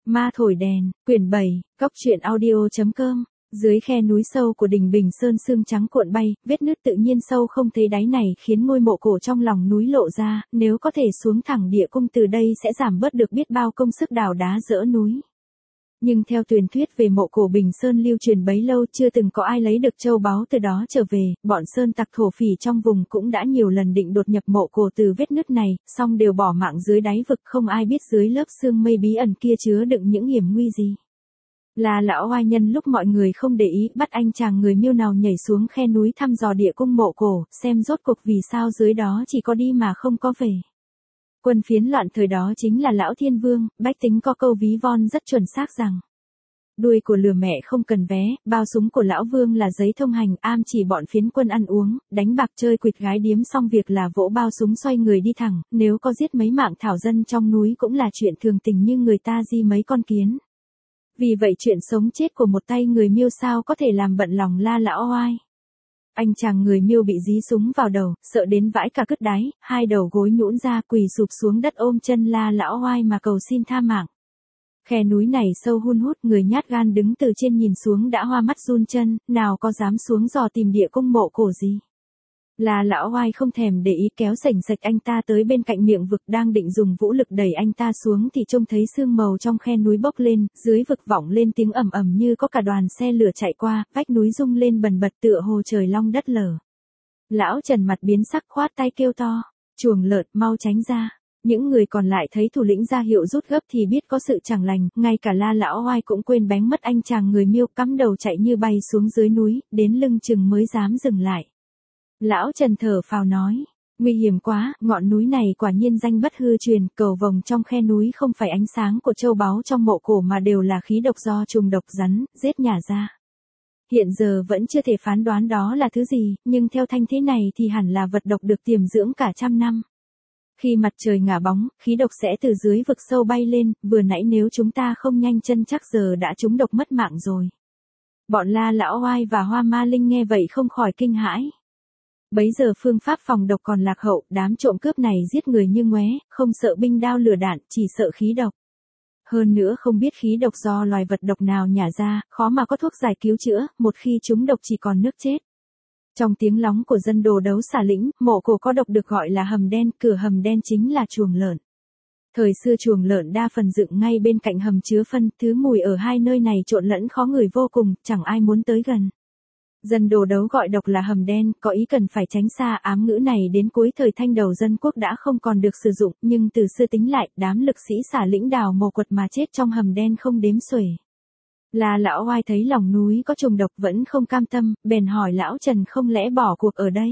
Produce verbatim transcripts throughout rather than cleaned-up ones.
Ma thổi đèn, quyển bảy, góc truyện audio chấm com. Dưới khe núi sâu của đỉnh Bình Sơn sương trắng cuộn bay, vết nứt tự nhiên sâu không thấy đáy này khiến ngôi mộ cổ trong lòng núi lộ ra, nếu có thể xuống thẳng địa cung từ đây sẽ giảm bớt được biết bao công sức đào đá dỡ núi. Nhưng theo truyền thuyết về mộ cổ Bình Sơn lưu truyền bấy lâu chưa từng có ai lấy được châu báu từ đó trở về, bọn sơn tặc thổ phỉ trong vùng cũng đã nhiều lần định đột nhập mộ cổ từ vết nứt này, song đều bỏ mạng dưới đáy vực, không ai biết dưới lớp sương mây bí ẩn kia chứa đựng những hiểm nguy gì. Là lão oai nhân lúc mọi người không để ý bắt anh chàng người Miêu nào nhảy xuống khe núi thăm dò địa cung mộ cổ, xem rốt cuộc vì sao dưới đó chỉ có đi mà không có về. Quân phiến loạn thời đó chính là lão Thiên Vương, bách tính có câu ví von rất chuẩn xác rằng: đuôi của lừa mẹ không cần vé, bao súng của lão Vương là giấy thông hành, am chỉ bọn phiến quân ăn uống, đánh bạc chơi quỵt gái điếm xong việc là vỗ bao súng xoay người đi thẳng, nếu có giết mấy mạng thảo dân trong núi cũng là chuyện thường tình như người ta di mấy con kiến. Vì vậy chuyện sống chết của một tay người Miêu sao có thể làm bận lòng La lão oai. Anh chàng người Miêu bị dí súng vào đầu, sợ đến vãi cả cứt đáy, hai đầu gối nhũn ra quỳ sụp xuống đất ôm chân La lão oai mà cầu xin tha mạng. Khe núi này sâu hun hút, người nhát gan đứng từ trên nhìn xuống đã hoa mắt run chân, nào có dám xuống dò tìm địa cung mộ cổ gì. Là lão oai không thèm để ý kéo sành sạch anh ta tới bên cạnh miệng vực, đang định dùng vũ lực đẩy anh ta xuống thì trông thấy sương màu trong khe núi bốc lên, dưới vực vọng lên tiếng ầm ầm như có cả đoàn xe lửa chạy qua, vách núi rung lên bần bật tựa hồ trời long đất lở. Lão Trần mặt biến sắc khoát tay kêu to: chuồng lợn, mau tránh ra. Những người còn lại thấy thủ lĩnh ra hiệu rút gấp thì biết có sự chẳng lành, ngay cả La lão oai cũng quên bén mất anh chàng người Miêu, cắm đầu chạy như bay xuống dưới núi, đến lưng chừng mới dám dừng lại. Lão Trần thở phào nói: nguy hiểm quá, ngọn núi này quả nhiên danh bất hư truyền, cầu vồng trong khe núi không phải ánh sáng của châu báu trong mộ cổ mà đều là khí độc do trùng độc rắn, rết nhả ra. Hiện giờ vẫn chưa thể phán đoán đó là thứ gì, nhưng theo thanh thế này thì hẳn là vật độc được tiềm dưỡng cả trăm năm. Khi mặt trời ngả bóng, khí độc sẽ từ dưới vực sâu bay lên, vừa nãy nếu chúng ta không nhanh chân chắc giờ đã trúng độc mất mạng rồi. Bọn La lão oai và Hoa Ma Linh nghe vậy không khỏi kinh hãi. Bấy giờ phương pháp phòng độc còn lạc hậu, đám trộm cướp này giết người như ngoé, không sợ binh đao lửa đạn, chỉ sợ khí độc. Hơn nữa không biết khí độc do loài vật độc nào nhả ra, khó mà có thuốc giải cứu chữa, một khi chúng độc chỉ còn nước chết. Trong tiếng lóng của dân đồ đấu xả lĩnh, mộ cổ có độc được gọi là hầm đen, cửa hầm đen chính là chuồng lợn. Thời xưa chuồng lợn đa phần dựng ngay bên cạnh hầm chứa phân, thứ mùi ở hai nơi này trộn lẫn khó ngửi vô cùng, chẳng ai muốn tới gần. Dân đồ đấu gọi độc là hầm đen, có ý cần phải tránh xa. Ám ngữ này đến cuối thời Thanh đầu dân quốc đã không còn được sử dụng, nhưng từ xưa tính lại, đám lực sĩ xả lĩnh đào mồ quật mà chết trong hầm đen không đếm xuể. Là lão oai thấy lòng núi có trùng độc vẫn không cam tâm, bèn hỏi lão Trần không lẽ bỏ cuộc ở đây.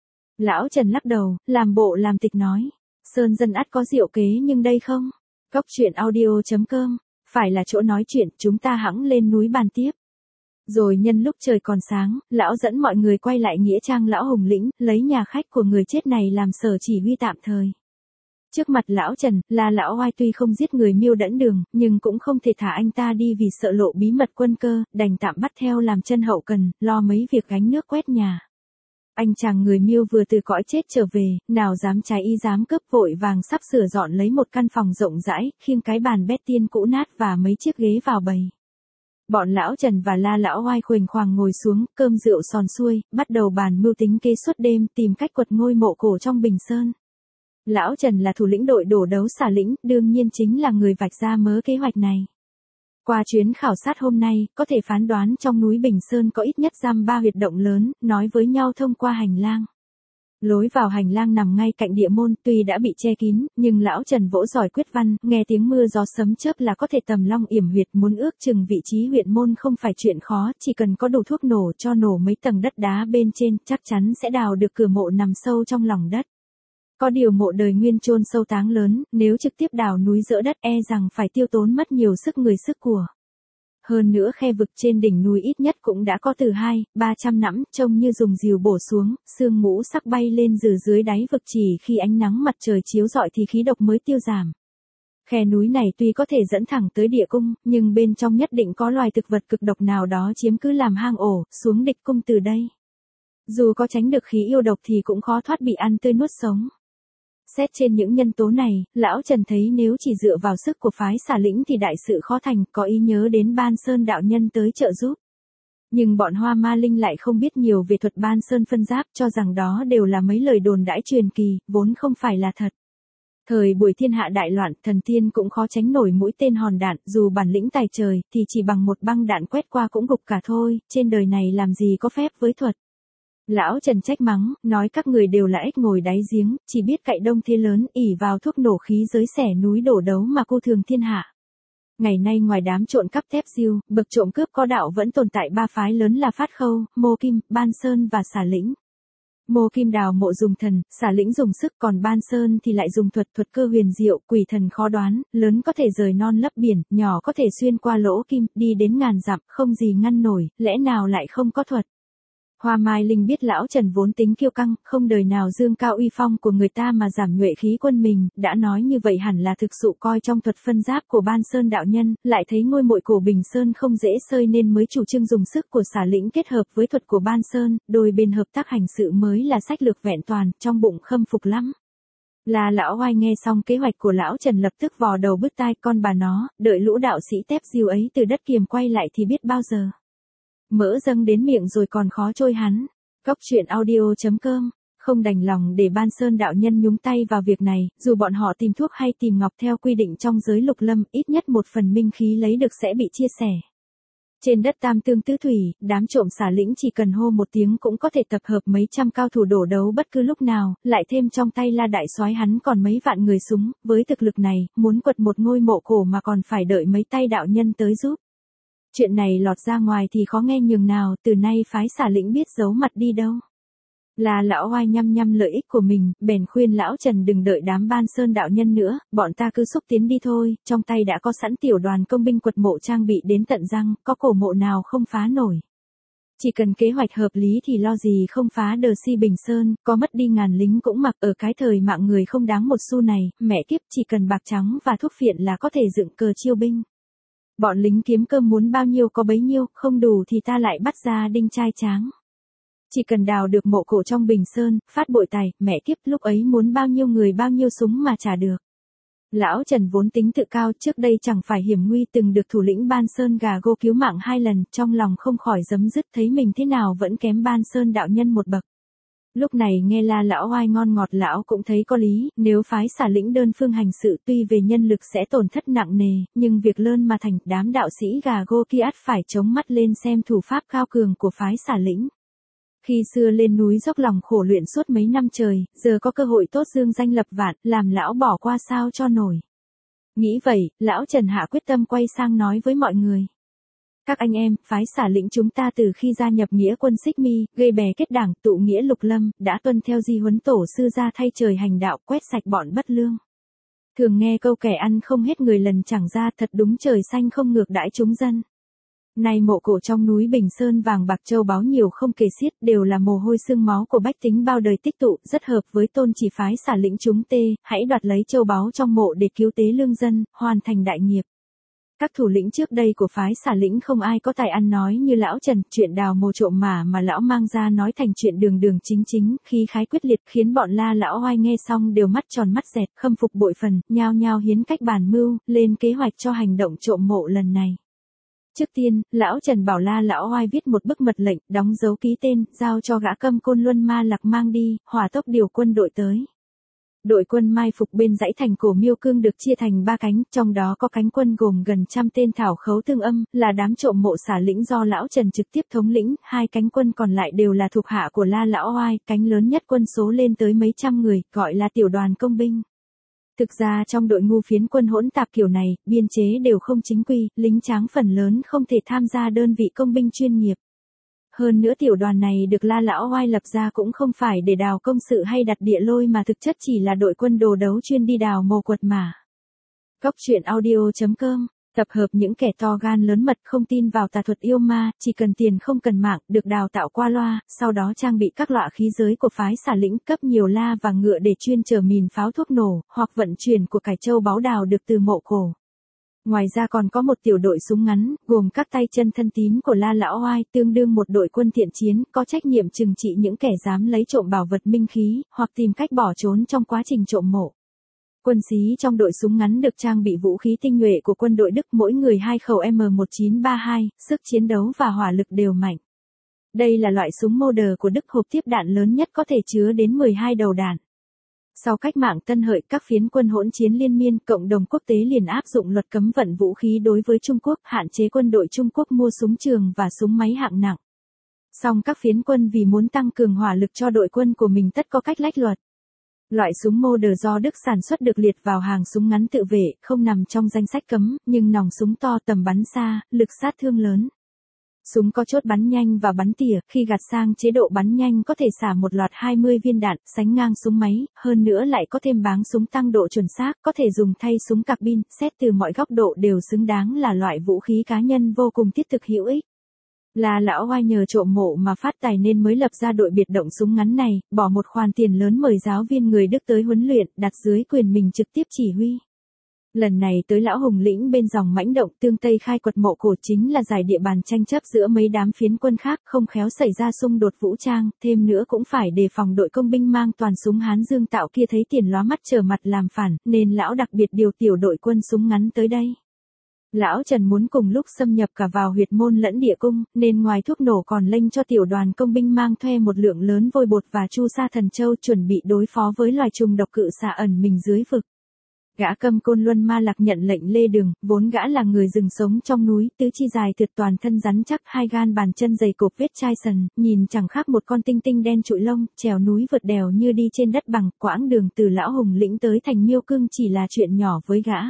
Lão Trần lắc đầu, làm bộ làm tịch nói: sơn dân ắt có diệu kế nhưng đây không. Góc truyện audio chấm com, phải là chỗ nói chuyện, chúng ta hẵng lên núi bàn tiếp. Rồi nhân lúc trời còn sáng, lão dẫn mọi người quay lại nghĩa trang lão Hùng Lĩnh, lấy nhà khách của người chết này làm sở chỉ huy tạm thời. Trước mặt lão Trần, là lão oai tuy không giết người Miêu đẫn đường, nhưng cũng không thể thả anh ta đi vì sợ lộ bí mật quân cơ, đành tạm bắt theo làm chân hậu cần, lo mấy việc gánh nước quét nhà. Anh chàng người Miêu vừa từ cõi chết trở về, nào dám trái ý dám cướp, vội vàng sắp sửa dọn lấy một căn phòng rộng rãi, khiêng cái bàn bét tiên cũ nát và mấy chiếc ghế vào bày. Bọn lão Trần và La lão oai khuềnh khoàng ngồi xuống, cơm rượu sòn xuôi, bắt đầu bàn mưu tính kế suốt đêm, tìm cách quật ngôi mộ cổ trong Bình Sơn. Lão Trần là thủ lĩnh đội đổ đấu xả lĩnh, đương nhiên chính là người vạch ra mớ kế hoạch này. Qua chuyến khảo sát hôm nay, có thể phán đoán trong núi Bình Sơn có ít nhất dăm ba huyệt động lớn, nói với nhau thông qua hành lang. Lối vào hành lang nằm ngay cạnh địa môn, tuy đã bị che kín, nhưng lão Trần vỗ giỏi quyết văn, nghe tiếng mưa gió sấm chớp là có thể tầm long yểm huyệt, muốn ước chừng vị trí huyệt môn không phải chuyện khó, chỉ cần có đủ thuốc nổ cho nổ mấy tầng đất đá bên trên, chắc chắn sẽ đào được cửa mộ nằm sâu trong lòng đất. Có điều mộ đời nguyên chôn sâu táng lớn, nếu trực tiếp đào núi dỡ đất e rằng phải tiêu tốn mất nhiều sức người sức của. Hơn nữa khe vực trên đỉnh núi ít nhất cũng đã có từ hai, ba trăm nẵm, trông như dùng rìu bổ xuống, sương ngũ sắc bay lên từ dưới đáy vực, chỉ khi ánh nắng mặt trời chiếu rọi thì khí độc mới tiêu giảm. Khe núi này tuy có thể dẫn thẳng tới địa cung, nhưng bên trong nhất định có loài thực vật cực độc nào đó chiếm cứ làm hang ổ, xuống địch cung từ đây. Dù có tránh được khí yêu độc thì cũng khó thoát bị ăn tươi nuốt sống. Xét trên những nhân tố này, lão Trần thấy nếu chỉ dựa vào sức của phái xả lĩnh thì đại sự khó thành, có ý nhớ đến Ban Sơn đạo nhân tới trợ giúp. Nhưng bọn Hoa Ma Linh lại không biết nhiều về thuật Ban Sơn phân giáp, cho rằng đó đều là mấy lời đồn đãi truyền kỳ, vốn không phải là thật. Thời buổi thiên hạ đại loạn, thần tiên cũng khó tránh nổi mũi tên hòn đạn, dù bản lĩnh tài trời, thì chỉ bằng một băng đạn quét qua cũng gục cả thôi, trên đời này làm gì có phép với thuật. Lão Trần trách mắng, nói các người đều là ếch ngồi đáy giếng, chỉ biết cậy đông thế lớn, ỉ vào thuốc nổ khí giới xẻ núi đổ đấu mà cô thường thiên hạ. Ngày nay ngoài đám trộn cắp thép diêu, bậc trộm cướp có đạo vẫn tồn tại ba phái lớn là Phát Khâu, Mô Kim, Ban Sơn và Xả Lĩnh. Mô Kim đào mộ dùng thần, Xả Lĩnh dùng sức, còn Ban Sơn thì lại dùng thuật, thuật cơ huyền diệu, quỷ thần khó đoán, lớn có thể rời non lấp biển, nhỏ có thể xuyên qua lỗ kim, đi đến ngàn dặm, không gì ngăn nổi, lẽ nào lại không có thuật. Hoa Mai Linh biết lão Trần vốn tính kiêu căng, không đời nào dương cao uy phong của người ta mà giảm nhuệ khí quân mình, đã nói như vậy hẳn là thực sự coi trong thuật phân giáp của Ban Sơn đạo nhân, lại thấy ngôi mộ cổ Bình Sơn không dễ sơi nên mới chủ trương dùng sức của Xả Lĩnh kết hợp với thuật của Ban Sơn, đôi bên hợp tác hành sự mới là sách lược vẹn toàn, trong bụng khâm phục lắm. Là lão Oai nghe xong kế hoạch của lão Trần lập tức vò đầu bứt tai, con bà nó, đợi lũ đạo sĩ tép diêu ấy từ đất kiềm quay lại thì biết bao giờ. Mỡ dâng đến miệng rồi còn khó trôi hắn. Cóc truyện audio chấm com, không đành lòng để Ban Sơn đạo nhân nhúng tay vào việc này, dù bọn họ tìm thuốc hay tìm ngọc theo quy định trong giới lục lâm, ít nhất một phần minh khí lấy được sẽ bị chia sẻ. Trên đất Tam Tương Tứ Thủy, đám trộm Xả Lĩnh chỉ cần hô một tiếng cũng có thể tập hợp mấy trăm cao thủ đổ đấu bất cứ lúc nào, lại thêm trong tay La đại soái hắn còn mấy vạn người súng, với thực lực này, muốn quật một ngôi mộ cổ mà còn phải đợi mấy tay đạo nhân tới giúp. Chuyện này lọt ra ngoài thì khó nghe nhường nào, từ nay phái Xả Lĩnh biết giấu mặt đi đâu. Là lão Oai nhăm nhăm lợi ích của mình, bèn khuyên lão Trần đừng đợi đám Ban Sơn đạo nhân nữa, bọn ta cứ xúc tiến đi thôi, trong tay đã có sẵn tiểu đoàn công binh quật mộ trang bị đến tận răng, có cổ mộ nào không phá nổi. Chỉ cần kế hoạch hợp lý thì lo gì không phá đờ si Bình Sơn, có mất đi ngàn lính cũng mặc, ở cái thời mạng người không đáng một xu này, mẹ kiếp chỉ cần bạc trắng và thuốc phiện là có thể dựng cờ chiêu binh. Bọn lính kiếm cơm muốn bao nhiêu có bấy nhiêu, không đủ thì ta lại bắt ra đinh trai tráng. Chỉ cần đào được mộ cổ trong Bình Sơn, phát bội tài, mẹ kiếp lúc ấy muốn bao nhiêu người bao nhiêu súng mà trả được. Lão Trần vốn tính tự cao, trước đây chẳng phải hiểm nguy từng được thủ lĩnh Ban Sơn gà gô cứu mạng hai lần, trong lòng không khỏi giấm dứt thấy mình thế nào vẫn kém Ban Sơn đạo nhân một bậc. Lúc này nghe La lão Oai ngon ngọt lão cũng thấy có lý, nếu phái Xả Lĩnh đơn phương hành sự tuy về nhân lực sẽ tổn thất nặng nề, nhưng việc lơn mà thành, đám đạo sĩ gà gô kia ắt phải chống mắt lên xem thủ pháp cao cường của phái Xả Lĩnh. Khi xưa lên núi dốc lòng khổ luyện suốt mấy năm trời, giờ có cơ hội tốt dương danh lập vạn, làm lão bỏ qua sao cho nổi. Nghĩ vậy, lão Trần hạ quyết tâm quay sang nói với mọi người. Các anh em, phái Xả Lĩnh chúng ta từ khi gia nhập nghĩa quân Xích Mi, gây bè kết đảng, tụ nghĩa lục lâm, đã tuân theo di huấn tổ sư ra thay trời hành đạo, quét sạch bọn bất lương. Thường nghe câu kẻ ăn không hết người lần chẳng ra, thật đúng trời xanh không ngược đãi chúng dân. Nay mộ cổ trong núi Bình Sơn vàng bạc châu báu nhiều không kể xiết, đều là mồ hôi xương máu của bách tính bao đời tích tụ, rất hợp với tôn chỉ phái Xả Lĩnh chúng tê, hãy đoạt lấy châu báu trong mộ để cứu tế lương dân, hoàn thành đại nghiệp. Các thủ lĩnh trước đây của phái Xả Lĩnh không ai có tài ăn nói như lão Trần, chuyện đào mồ trộm mả mà lão mang ra nói thành chuyện đường đường chính chính, khí khái quyết liệt khiến bọn La lão Oai nghe xong đều mắt tròn mắt dẹt, khâm phục bội phần, nhao nhao hiến cách bàn mưu, lên kế hoạch cho hành động trộm mộ lần này. Trước tiên, lão Trần bảo La lão Oai viết một bức mật lệnh, đóng dấu ký tên, giao cho gã Câm Côn Luân Ma Lạc mang đi, hỏa tốc điều quân đội tới. Đội quân mai phục bên dãy thành cổ Miêu Cương được chia thành ba cánh, trong đó có cánh quân gồm gần trăm tên thảo khấu tương âm, là đám trộm mộ Xả Lĩnh do lão Trần trực tiếp thống lĩnh, hai cánh quân còn lại đều là thuộc hạ của La lão Oai, cánh lớn nhất quân số lên tới mấy trăm người, gọi là tiểu đoàn công binh. Thực ra trong đội ngu phiến quân hỗn tạp kiểu này, biên chế đều không chính quy, lính tráng phần lớn không thể tham gia đơn vị công binh chuyên nghiệp. Hơn nữa tiểu đoàn này được La lão Oai lập ra cũng không phải để đào công sự hay đặt địa lôi mà thực chất chỉ là đội quân đồ đấu chuyên đi đào mồ quật mả. Cóc truyện audio chấm com, tập hợp những kẻ to gan lớn mật không tin vào tà thuật yêu ma, chỉ cần tiền không cần mạng, được đào tạo qua loa, sau đó trang bị các loại khí giới của phái Xả Lĩnh, cấp nhiều la và ngựa để chuyên chở mìn pháo thuốc nổ, hoặc vận chuyển của cải châu báu đào được từ mộ cổ. Ngoài ra còn có một tiểu đội súng ngắn, gồm các tay chân thân tín của La Lão Oai, tương đương một đội quân thiện chiến, có trách nhiệm trừng trị những kẻ dám lấy trộm bảo vật minh khí, hoặc tìm cách bỏ trốn trong quá trình trộm mộ. Quân sĩ trong đội súng ngắn được trang bị vũ khí tinh nhuệ của quân đội Đức, mỗi người hai khẩu M một chín ba hai, sức chiến đấu và hỏa lực đều mạnh. Đây là loại súng Model của Đức, hộp tiếp đạn lớn nhất có thể chứa đến mười hai đầu đạn. Sau cách mạng Tân Hợi, các phiến quân hỗn chiến liên miên, cộng đồng quốc tế liền áp dụng luật cấm vận vũ khí đối với Trung Quốc, hạn chế quân đội Trung Quốc mua súng trường và súng máy hạng nặng. Song các phiến quân vì muốn tăng cường hỏa lực cho đội quân của mình tất có cách lách luật. Loại súng Model do Đức sản xuất được liệt vào hàng súng ngắn tự vệ, không nằm trong danh sách cấm, nhưng nòng súng to, tầm bắn xa, lực sát thương lớn. Súng có chốt bắn nhanh và bắn tỉa, khi gạt sang chế độ bắn nhanh có thể xả một loạt hai mươi viên đạn, sánh ngang súng máy, hơn nữa lại có thêm báng súng tăng độ chuẩn xác, có thể dùng thay súng carbine, xét từ mọi góc độ đều xứng đáng là loại vũ khí cá nhân vô cùng thiết thực hữu ích. La Lão Oai nhờ trộm mộ mà phát tài nên mới lập ra đội biệt động súng ngắn này, bỏ một khoản tiền lớn mời giáo viên người Đức tới huấn luyện, đặt dưới quyền mình trực tiếp chỉ huy. Lần này tới Lão Hùng Lĩnh bên dòng Mãnh Động, Tương Tây khai quật mộ cổ chính là giải địa bàn tranh chấp giữa mấy đám phiến quân khác, không khéo xảy ra xung đột vũ trang, thêm nữa cũng phải đề phòng đội công binh mang toàn súng Hán Dương Tạo kia thấy tiền lóa mắt trở mặt làm phản, nên lão đặc biệt điều tiểu đội quân súng ngắn tới đây. Lão Trần muốn cùng lúc xâm nhập cả vào huyệt môn lẫn địa cung, nên ngoài thuốc nổ còn lệnh cho tiểu đoàn công binh mang thuê một lượng lớn vôi bột và chu sa thần châu chuẩn bị đối phó với loài trùng độc cự xà ẩn mình dưới vực. Gã Câm Côn Luân Ma Lạc nhận lệnh lê đường, vốn gã là người rừng sống trong núi, tứ chi dài tuyệt, toàn thân rắn chắc, hai gan bàn chân dày cộp vết chai sần, nhìn chẳng khác một con tinh tinh đen trụi lông, trèo núi vượt đèo như đi trên đất bằng, quãng đường từ Lão Hùng Lĩnh tới thành Miêu Cương chỉ là chuyện nhỏ với gã.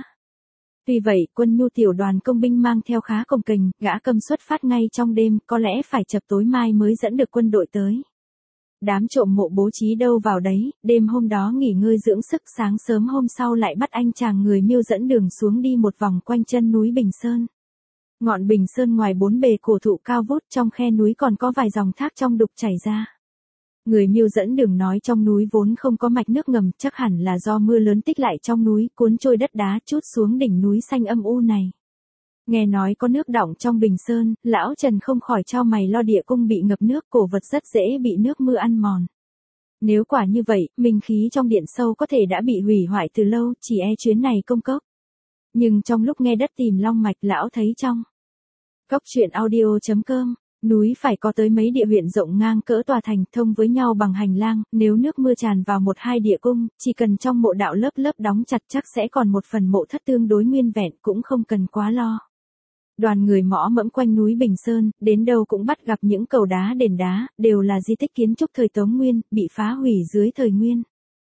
Tuy vậy, quân nhu tiểu đoàn công binh mang theo khá cồng kềnh, gã Câm xuất phát ngay trong đêm, có lẽ phải chập tối mai mới dẫn được quân đội tới. Đám trộm mộ bố trí đâu vào đấy, đêm hôm đó nghỉ ngơi dưỡng sức, sáng sớm hôm sau lại bắt anh chàng người Miêu dẫn đường xuống đi một vòng quanh chân núi Bình Sơn. Ngọn Bình Sơn ngoài bốn bề cổ thụ cao vút, trong khe núi còn có vài dòng thác trong đục chảy ra. Người Miêu dẫn đường nói trong núi vốn không có mạch nước ngầm, chắc hẳn là do mưa lớn tích lại trong núi, cuốn trôi đất đá trút xuống đỉnh núi xanh âm u này. Nghe nói có nước đọng trong Bình Sơn, Lão Trần không khỏi chau mày lo địa cung bị ngập nước, cổ vật rất dễ bị nước mưa ăn mòn. Nếu quả như vậy, minh khí trong điện sâu có thể đã bị hủy hoại từ lâu, chỉ e chuyến này công cốc. Nhưng trong lúc nghe đất tìm long mạch, lão thấy trong cốc truyện audio chấm com, núi phải có tới mấy địa huyện rộng ngang cỡ tòa thành, thông với nhau bằng hành lang, nếu nước mưa tràn vào một hai địa cung, chỉ cần trong mộ đạo lớp lớp đóng chặt chắc sẽ còn một phần mộ thất tương đối nguyên vẹn, cũng không cần quá lo. Đoàn người mõ mẫm quanh núi Bình Sơn, đến đâu cũng bắt gặp những cầu đá đền đá, đều là di tích kiến trúc thời Tống Nguyên, bị phá hủy dưới thời Nguyên.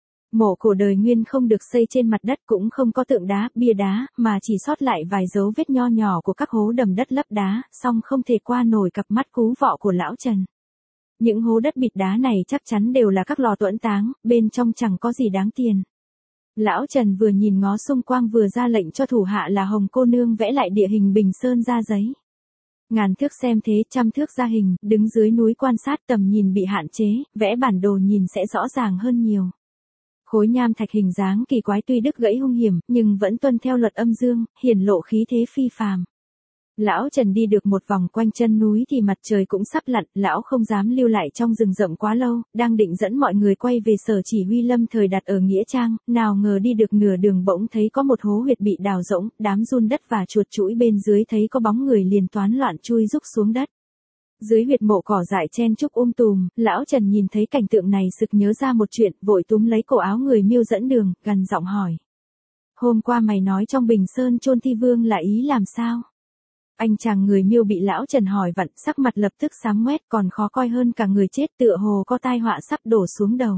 Mộ cổ đời Nguyên không được xây trên mặt đất, cũng không có tượng đá, bia đá, mà chỉ sót lại vài dấu vết nho nhỏ của các hố đầm đất lấp đá, song không thể qua nổi cặp mắt cú vọ của Lão Trần. Những hố đất bịt đá này chắc chắn đều là các lò tuẫn táng, bên trong chẳng có gì đáng tiền. Lão Trần vừa nhìn ngó xung quanh vừa ra lệnh cho thủ hạ là Hồng cô nương vẽ lại địa hình Bình Sơn ra giấy. Ngàn thước xem thế, trăm thước ra hình, đứng dưới núi quan sát, tầm nhìn bị hạn chế, vẽ bản đồ nhìn sẽ rõ ràng hơn nhiều. Khối nham thạch hình dáng kỳ quái tuy đứt gãy hung hiểm, nhưng vẫn tuân theo luật âm dương, hiển lộ khí thế phi phàm. Lão Trần đi được một vòng quanh chân núi thì mặt trời cũng sắp lặn, lão không dám lưu lại trong rừng rậm quá lâu, đang định dẫn mọi người quay về sở chỉ huy lâm thời đặt ở Nghĩa Trang, nào ngờ đi được nửa đường bỗng thấy có một hố huyệt bị đào rỗng, đám giun đất và chuột chuỗi bên dưới thấy có bóng người liền toán loạn chui rúc xuống đất. Dưới huyệt mộ cỏ dại chen trúc um tùm, Lão Trần nhìn thấy cảnh tượng này sực nhớ ra một chuyện, vội túm lấy cổ áo người Miêu dẫn đường, gằn giọng hỏi. Hôm qua mày nói trong Bình Sơn chôn thi vương là ý làm sao? Anh chàng người Miêu bị Lão Trần hỏi vặn, sắc mặt lập tức xám ngoét, còn khó coi hơn cả người chết, tựa hồ có tai họa sắp đổ xuống đầu.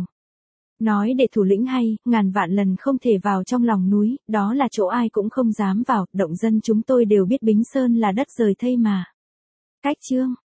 Nói để thủ lĩnh hay, ngàn vạn lần không thể vào trong lòng núi, đó là chỗ ai cũng không dám vào, động dân chúng tôi đều biết Bính Sơn là đất rời thây mà. Cách chương